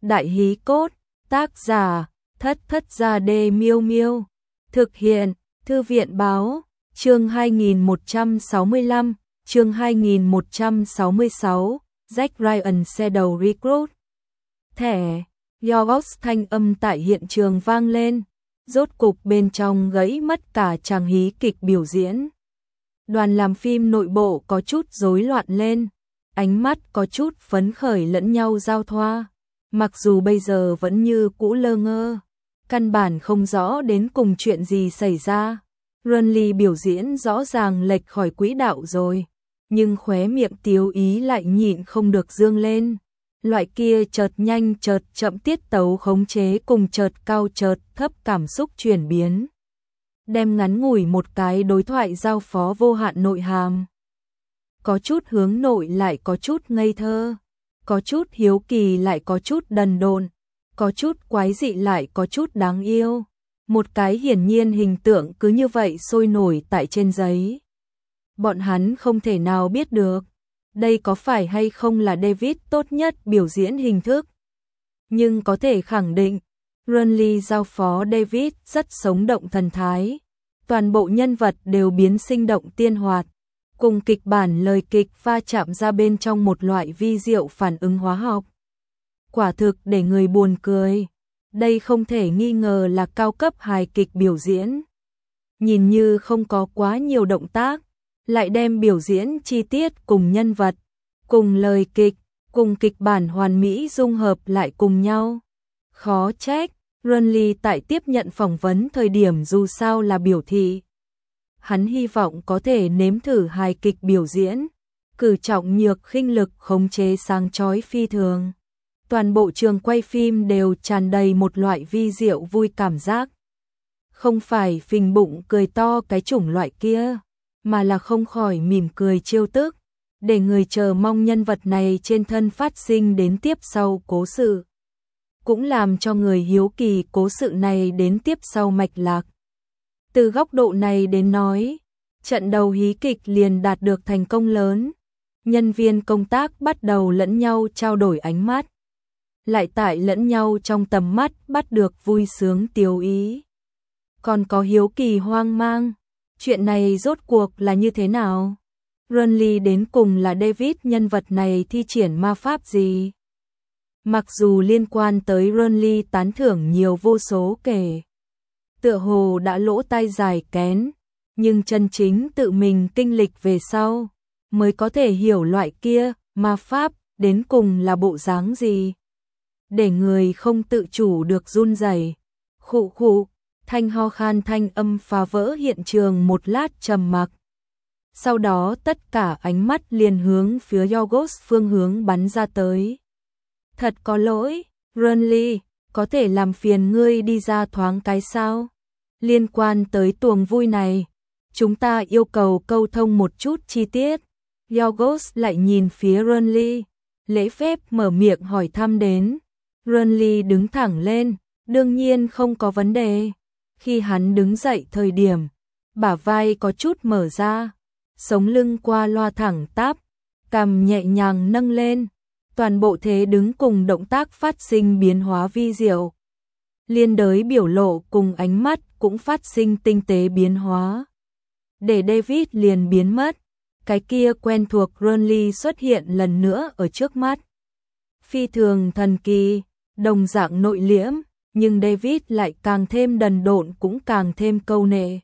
Đại hí cốt, tác giả, Thất Thất Gia Đê Miêu Miêu. Thực hiện, Thư viện báo, chương 2165, chương 2166, Jack Ryan Shadow Recruit. Thẻ, Yorgos thanh âm tại hiện trường vang lên, rốt cục bên trong gãy mất cả chàng hí kịch biểu diễn. Đoàn làm phim nội bộ có chút rối loạn lên, ánh mắt có chút phấn khởi lẫn nhau giao thoa, mặc dù bây giờ vẫn như cũ lơ ngơ, căn bản không rõ đến cùng chuyện gì xảy ra. Renly biểu diễn rõ ràng lệch khỏi quỹ đạo rồi, nhưng khóe miệng Tiếu Ý lại nhịn không được dương lên. Loại kia chợt nhanh chợt chậm tiết tấu khống chế cùng chợt cao chợt thấp cảm xúc chuyển biến, đem ngắn ngủi một cái đối thoại giao phó vô hạn nội hàm. Có chút hướng nội lại có chút ngây thơ, có chút hiếu kỳ lại có chút đần độn, có chút quái dị lại có chút đáng yêu. Một cái hiển nhiên hình tượng cứ như vậy sôi nổi tại trên giấy. Bọn hắn không thể nào biết được đây có phải hay không là David tốt nhất biểu diễn hình thức. Nhưng có thể khẳng định, Renly giao phó David rất sống động thần thái. Toàn bộ nhân vật đều biến sinh động tiên hoạt, cùng kịch bản lời kịch va chạm ra bên trong một loại vi diệu phản ứng hóa học. Quả thực để người buồn cười. Đây không thể nghi ngờ là cao cấp hài kịch biểu diễn. Nhìn như không có quá nhiều động tác, lại đem biểu diễn chi tiết cùng nhân vật, cùng lời kịch, cùng kịch bản hoàn mỹ dung hợp lại cùng nhau. Khó trách, Renly tại tiếp nhận phỏng vấn thời điểm dù sao là biểu thị. Hắn hy vọng có thể nếm thử hài kịch biểu diễn, cử trọng nhược khinh lực khống chế sáng chói phi thường. Toàn bộ trường quay phim đều tràn đầy một loại vi diệu vui cảm giác. Không phải phình bụng cười to cái chủng loại kia, mà là không khỏi mỉm cười trêu tức, để người chờ mong nhân vật này trên thân phát sinh đến tiếp sau cố sự. Cũng làm cho người hiếu kỳ cố sự này đến tiếp sau mạch lạc. Từ góc độ này đến nói, trận đầu hí kịch liền đạt được thành công lớn. Nhân viên công tác bắt đầu lẫn nhau trao đổi ánh mắt, lại tại lẫn nhau trong tầm mắt bắt được vui sướng Tiếu Ý. Còn có hiếu kỳ hoang mang, chuyện này rốt cuộc là như thế nào? Renly đến cùng là David nhân vật này thi triển ma pháp gì? Mặc dù liên quan tới Renly tán thưởng nhiều vô số kể, tựa hồ đã lỗ tai dài kén, nhưng chân chính tự mình kinh lịch về sau, mới có thể hiểu loại kia ma pháp đến cùng là bộ dáng gì. Để người không tự chủ được run rẩy. Khụ khụ, thanh ho khan thanh âm phá vỡ hiện trường một lát trầm mặc. Sau đó tất cả ánh mắt liền hướng phía Yorgos phương hướng bắn ra tới. Thật có lỗi, Renly, có thể làm phiền ngươi đi ra thoáng cái sao? Liên quan tới tuồng vui này, chúng ta yêu cầu câu thông một chút chi tiết. Yorgos lại nhìn phía Renly, lễ phép mở miệng hỏi thăm đến. Renly đứng thẳng lên, đương nhiên không có vấn đề. Khi hắn đứng dậy thời điểm, bả vai có chút mở ra, sống lưng qua loa thẳng tắp, cằm nhẹ nhàng nâng lên, toàn bộ thế đứng cùng động tác phát sinh biến hóa vi diệu. Liên đới biểu lộ cùng ánh mắt cũng phát sinh tinh tế biến hóa. Để David liền biến mất, cái kia quen thuộc Renly xuất hiện lần nữa ở trước mắt. Phi thường thần kỳ, đồng dạng nội liễm, nhưng David lại càng thêm đần độn cũng càng thêm câu nệ.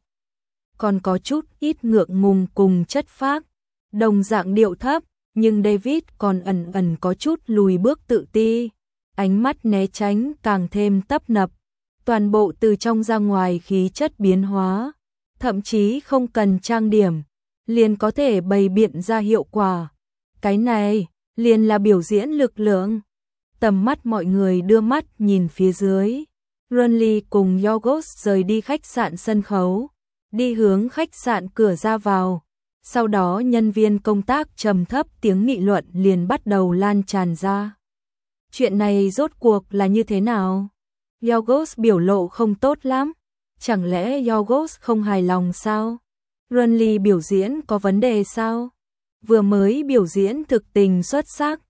Còn có chút ít ngượng ngùng cùng chất phác, đồng dạng điệu thấp, nhưng David còn ẩn ẩn có chút lùi bước tự ti, ánh mắt né tránh càng thêm tấp nập, toàn bộ từ trong ra ngoài khí chất biến hóa, thậm chí không cần trang điểm, liền có thể bày biện ra hiệu quả. Cái này, liền là biểu diễn lực lượng. Tầm mắt mọi người đưa mắt nhìn phía dưới. Renly cùng Yorgos rời đi khách sạn sân khấu, đi hướng khách sạn cửa ra vào. Sau đó nhân viên công tác trầm thấp tiếng nghị luận liền bắt đầu lan tràn ra. Chuyện này rốt cuộc là như thế nào? Yorgos biểu lộ không tốt lắm. Chẳng lẽ Yorgos không hài lòng sao? Renly biểu diễn có vấn đề sao? Vừa mới biểu diễn thực tình xuất sắc.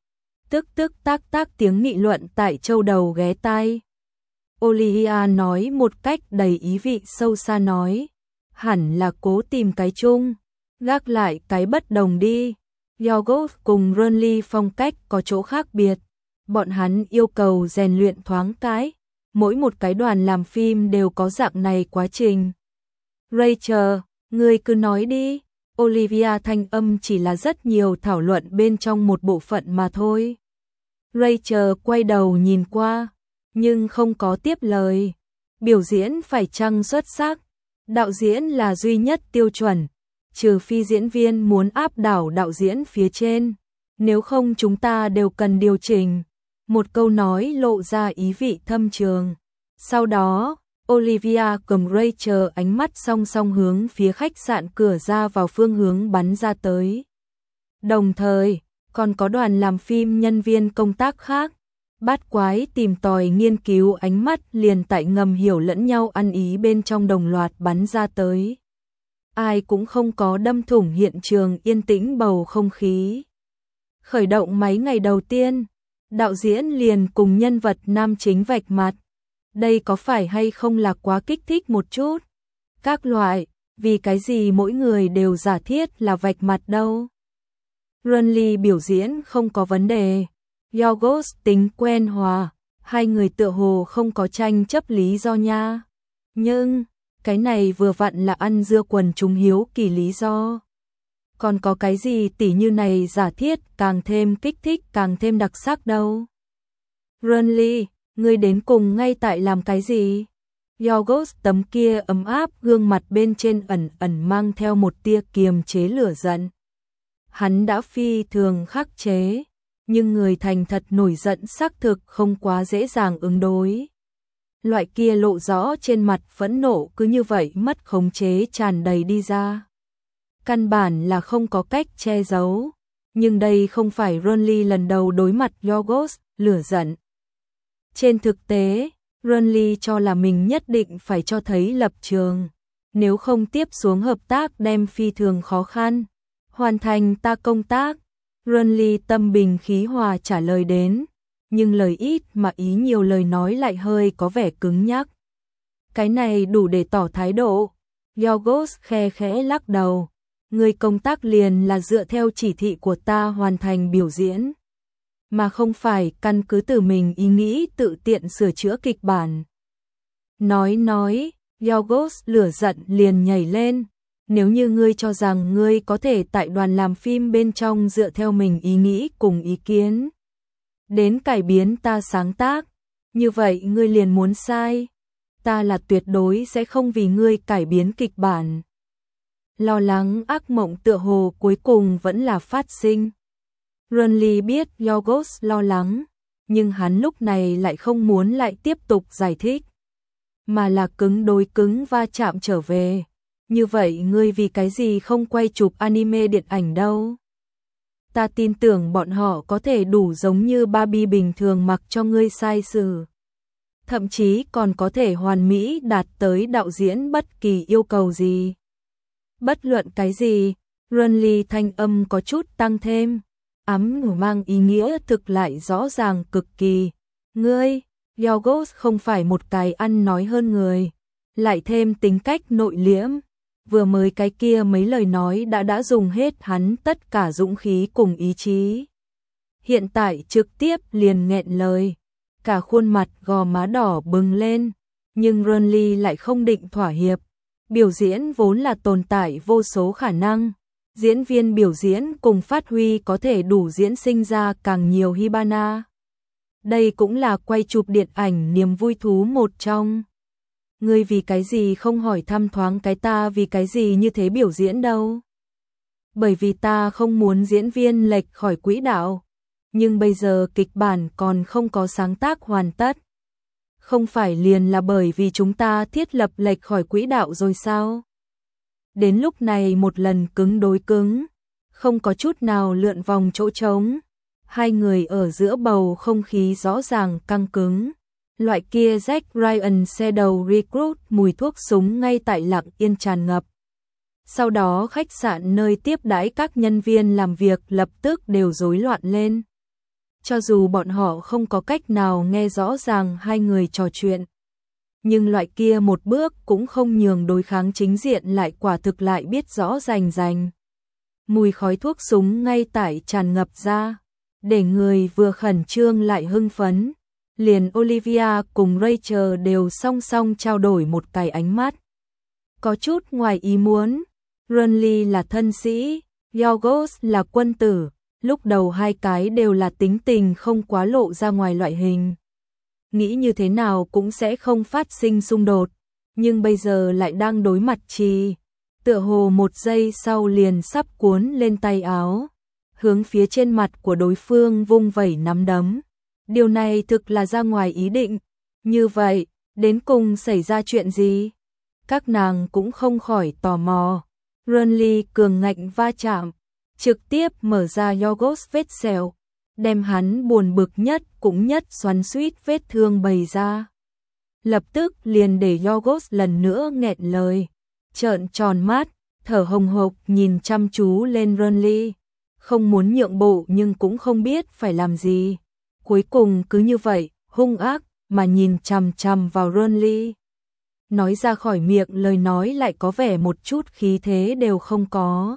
Tức tức tác tác tiếng nghị luận tại châu đầu ghé tai. Olivia nói một cách đầy ý vị sâu xa nói, hẳn là cố tìm cái chung, gác lại cái bất đồng đi. Yorgos cùng Renly phong cách có chỗ khác biệt, bọn hắn yêu cầu rèn luyện thoáng cái, mỗi một cái đoàn làm phim đều có dạng này quá trình. Rachel, ngươi cứ nói đi. Olivia thanh âm chỉ là rất nhiều thảo luận bên trong một bộ phận mà thôi. Rachel quay đầu nhìn qua, nhưng không có tiếp lời. Biểu diễn phải chăng xuất sắc, đạo diễn là duy nhất tiêu chuẩn, trừ phi diễn viên muốn áp đảo đạo diễn phía trên, nếu không chúng ta đều cần điều chỉnh. Một câu nói lộ ra ý vị thâm trường. Sau đó, Olivia cùng Rachel ánh mắt song song hướng phía khách sạn cửa ra vào phương hướng bắn ra tới. Đồng thời, còn có đoàn làm phim nhân viên công tác khác, bát quái tìm tòi nghiên cứu ánh mắt liền tại ngầm hiểu lẫn nhau ăn ý bên trong đồng loạt bắn ra tới. Ai cũng không có đâm thủng hiện trường yên tĩnh bầu không khí. Khởi động máy ngày đầu tiên, đạo diễn liền cùng nhân vật nam chính vạch mặt. Đây có phải hay không là quá kích thích một chút? Các loại, vì cái gì mỗi người đều giả thiết là vạch mặt đâu? Renly biểu diễn không có vấn đề. Yorgos tính quen hòa, hai người tựa hồ không có tranh chấp lý do nha. Nhưng, cái này vừa vặn là ăn dưa quần chúng hiếu kỳ lý do. Còn có cái gì tỉ như này giả thiết càng thêm kích thích càng thêm đặc sắc đâu? Renly, ngươi đến cùng ngay tại làm cái gì? Yorgos tấm kia ấm áp gương mặt bên trên ẩn ẩn mang theo một tia kiềm chế lửa giận. Hắn đã phi thường khắc chế, nhưng người thành thật nổi giận xác thực không quá dễ dàng ứng đối. Loại kia lộ rõ trên mặt phẫn nộ cứ như vậy mất khống chế tràn đầy đi ra. Căn bản là không có cách che giấu, nhưng đây không phải Renly lần đầu đối mặt Yorgos lửa giận. Trên thực tế, Renly cho là mình nhất định phải cho thấy lập trường, nếu không tiếp xuống hợp tác đem phi thường khó khăn. Hoàn thành ta công tác, Renly tâm bình khí hòa trả lời đến, nhưng lời ít mà ý nhiều lời nói lại hơi có vẻ cứng nhắc. Cái này đủ để tỏ thái độ. Yorgos khe khẽ lắc đầu, người công tác liền là dựa theo chỉ thị của ta hoàn thành biểu diễn, mà không phải căn cứ từ mình ý nghĩ tự tiện sửa chữa kịch bản. Nói, Yorgos lửa giận liền nhảy lên. Nếu như ngươi cho rằng ngươi có thể tại đoàn làm phim bên trong dựa theo mình ý nghĩ cùng ý kiến đến cải biến ta sáng tác, như vậy ngươi liền muốn sai. Ta là tuyệt đối sẽ không vì ngươi cải biến kịch bản. Lo lắng ác mộng tựa hồ cuối cùng vẫn là phát sinh. Renly biết Yorgos lo lắng, nhưng hắn lúc này lại không muốn lại tiếp tục giải thích, mà là cứng đối cứng va chạm trở về. Như vậy ngươi vì cái gì không quay chụp anime điện ảnh đâu? Ta tin tưởng bọn họ có thể đủ giống như Barbie bình thường mặc cho ngươi sai sử. Thậm chí còn có thể hoàn mỹ đạt tới đạo diễn bất kỳ yêu cầu gì. Bất luận cái gì, Renly thanh âm có chút tăng thêm, ấm ngủ mang ý nghĩa thực lại rõ ràng cực kỳ. Ngươi, Yorgos không phải một cái ăn nói hơn người, lại thêm tính cách nội liễm. Vừa mới cái kia mấy lời nói đã dùng hết hắn tất cả dũng khí cùng ý chí. Hiện tại trực tiếp liền nghẹn lời, cả khuôn mặt gò má đỏ bừng lên, nhưng Renly lại không định thỏa hiệp. Biểu diễn vốn là tồn tại vô số khả năng, diễn viên biểu diễn cùng phát huy có thể đủ diễn sinh ra càng nhiều Hibana. Đây cũng là quay chụp điện ảnh niềm vui thú một trong. Ngươi vì cái gì không hỏi thăm thoáng cái ta vì cái gì như thế biểu diễn đâu? Bởi vì ta không muốn diễn viên lệch khỏi quỹ đạo, nhưng bây giờ kịch bản còn không có sáng tác hoàn tất. Không phải liền là bởi vì chúng ta thiết lập lệch khỏi quỹ đạo rồi sao? Đến lúc này một lần cứng đối cứng, không có chút nào lượn vòng chỗ trống. Hai người ở giữa bầu không khí rõ ràng căng cứng. Loại kia Jack Ryan Shadow Recruit mùi thuốc súng ngay tại lặng yên tràn ngập. Sau đó khách sạn nơi tiếp đãi các nhân viên làm việc lập tức đều rối loạn lên. cho dù bọn họ không có cách nào nghe rõ ràng hai người trò chuyện. Nhưng loại kia một bước cũng không nhường đối kháng chính diện lại quả thực lại biết rõ rành rành. Mùi khói thuốc súng ngay tại tràn ngập ra, để người vừa khẩn trương lại hưng phấn. Liền Olivia cùng Rachel đều song song trao đổi một cái ánh mắt. Có chút ngoài ý muốn, Renly là thân sĩ, Yorgos là quân tử, lúc đầu hai cái đều là tính tình không quá lộ ra ngoài loại hình. Nghĩ như thế nào cũng sẽ không phát sinh xung đột, nhưng bây giờ lại đang đối mặt trì. Tựa hồ một giây sau liền sắp cuốn lên tay áo, hướng phía trên mặt của đối phương vung vẩy nắm đấm. Điều này thực là ra ngoài ý định. Như vậy, đến cùng xảy ra chuyện gì? Các nàng cũng không khỏi tò mò. Renly cường ngạnh va chạm, trực tiếp mở ra Yorgos vết sẹo, đem hắn buồn bực nhất cũng nhất xoắn xuýt vết thương bày ra. Lập tức liền để Yorgos lần nữa nghẹn lời, trợn tròn mắt, thở hồng hộc nhìn chăm chú lên Renly, không muốn nhượng bộ nhưng cũng không biết phải làm gì. Cuối cùng cứ như vậy, hung ác mà nhìn chằm chằm vào Renly. Nói ra khỏi miệng lời nói lại có vẻ một chút khí thế đều không có.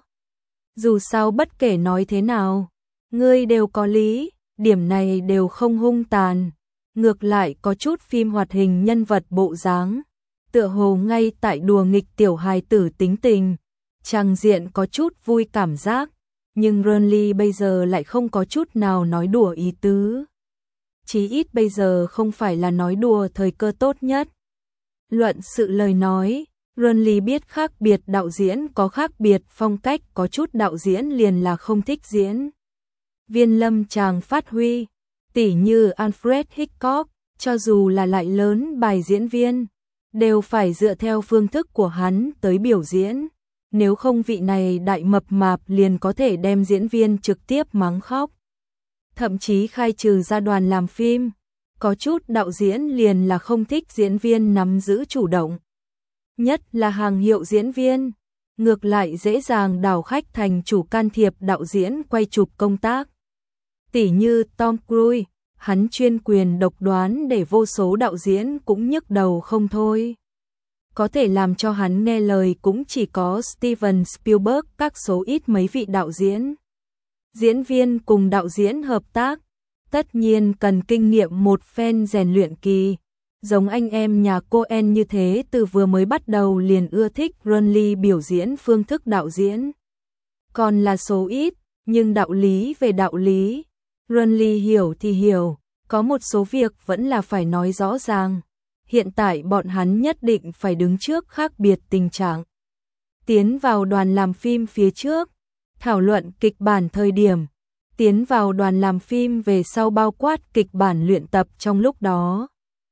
Dù sao bất kể nói thế nào, ngươi đều có lý, điểm này đều không hung tàn. Ngược lại có chút phim hoạt hình nhân vật bộ dáng, tựa hồ ngay tại đùa nghịch tiểu hài tử tính tình, tràng diện có chút vui cảm giác, nhưng Renly bây giờ lại không có chút nào nói đùa ý tứ. Chí ít bây giờ không phải là nói đùa thời cơ tốt nhất. Luận sự lời nói, Renly biết khác biệt đạo diễn có khác biệt phong cách, có chút đạo diễn liền là không thích diễn viên lâm chàng phát huy, tỉ như Alfred Hitchcock, cho dù là lại lớn bài diễn viên, đều phải dựa theo phương thức của hắn tới biểu diễn, nếu không vị này đại mập mạp liền có thể đem diễn viên trực tiếp mắng khóc. Thậm chí khai trừ ra đoàn làm phim, có chút đạo diễn liền là không thích diễn viên nắm giữ chủ động. Nhất là hàng hiệu diễn viên, ngược lại dễ dàng đảo khách thành chủ can thiệp đạo diễn quay chụp công tác. Tỉ như Tom Cruise, hắn chuyên quyền độc đoán để vô số đạo diễn cũng nhức đầu không thôi. Có thể làm cho hắn nghe lời cũng chỉ có Steven Spielberg, các số ít mấy vị đạo diễn. Diễn viên cùng đạo diễn hợp tác, tất nhiên cần kinh nghiệm một phen rèn luyện kỳ. Giống anh em nhà Coen như thế từ vừa mới bắt đầu liền ưa thích Renly biểu diễn phương thức đạo diễn. Còn là số ít, nhưng đạo lý về đạo lý, Renly hiểu thì hiểu, có một số việc vẫn là phải nói rõ ràng. Hiện tại bọn hắn nhất định phải đứng trước khác biệt tình trạng. Tiến vào đoàn làm phim phía trước, thảo luận kịch bản thời điểm, tiến vào đoàn làm phim về sau bao quát kịch bản luyện tập trong lúc đó.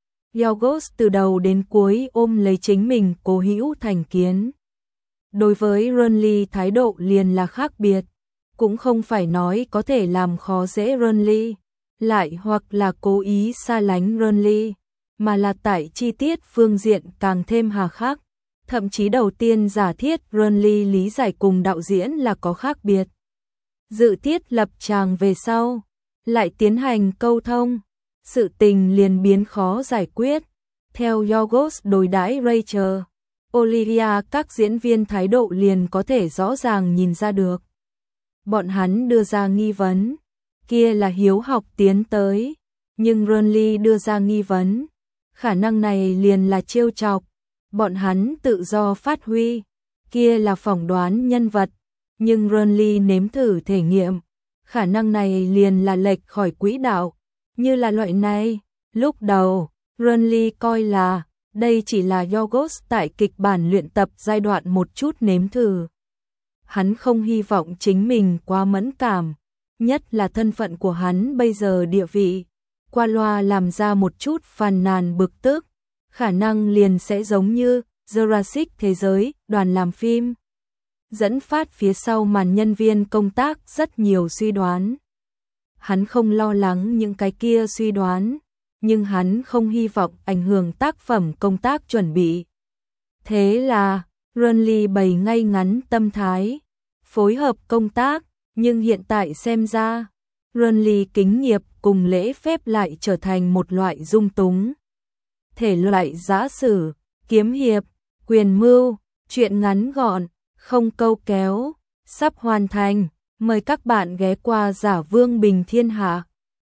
Yorgos từ đầu đến cuối ôm lấy chính mình cố hữu thành kiến. Đối với Renly thái độ liền là khác biệt, cũng không phải nói có thể làm khó dễ Renly, lại hoặc là cố ý xa lánh Renly, mà là tại chi tiết phương diện càng thêm hà khắc. Thậm chí đầu tiên giả thiết Renly lý giải cùng đạo diễn là có khác biệt. Dự thiết lập tràng về sau, lại tiến hành câu thông, sự tình liền biến khó giải quyết. Theo Yorgos đối đãi Rachel, Olivia, các diễn viên thái độ liền có thể rõ ràng nhìn ra được. Bọn hắn đưa ra nghi vấn, kia là hiếu học tiến tới, nhưng Renly đưa ra nghi vấn, khả năng này liền là trêu chọc. Bọn hắn tự do phát huy, kia là phỏng đoán nhân vật, nhưng Renly nếm thử thể nghiệm, khả năng này liền là lệch khỏi quỹ đạo, như là loại này. Lúc đầu, Renly coi là đây chỉ là Yorgos tại kịch bản luyện tập giai đoạn một chút nếm thử. Hắn không hy vọng chính mình quá mẫn cảm, nhất là thân phận của hắn bây giờ địa vị, qua loa làm ra một chút phàn nàn bực tức, khả năng liền sẽ giống như Jurassic thế giới, đoàn làm phim. Dẫn phát phía sau màn nhân viên công tác rất nhiều suy đoán. Hắn không lo lắng những cái kia suy đoán, nhưng hắn không hy vọng ảnh hưởng tác phẩm công tác chuẩn bị. Thế là, Renly bày ngay ngắn tâm thái, phối hợp công tác, nhưng hiện tại xem ra, luân lý kính nghiệp cùng lễ phép lại trở thành một loại dung túng. Thể loại giã sử, kiếm hiệp, quyền mưu, truyện ngắn gọn, không câu kéo, sắp hoàn thành. Mời các bạn ghé qua Giả Vương Bình Thiên Hạ.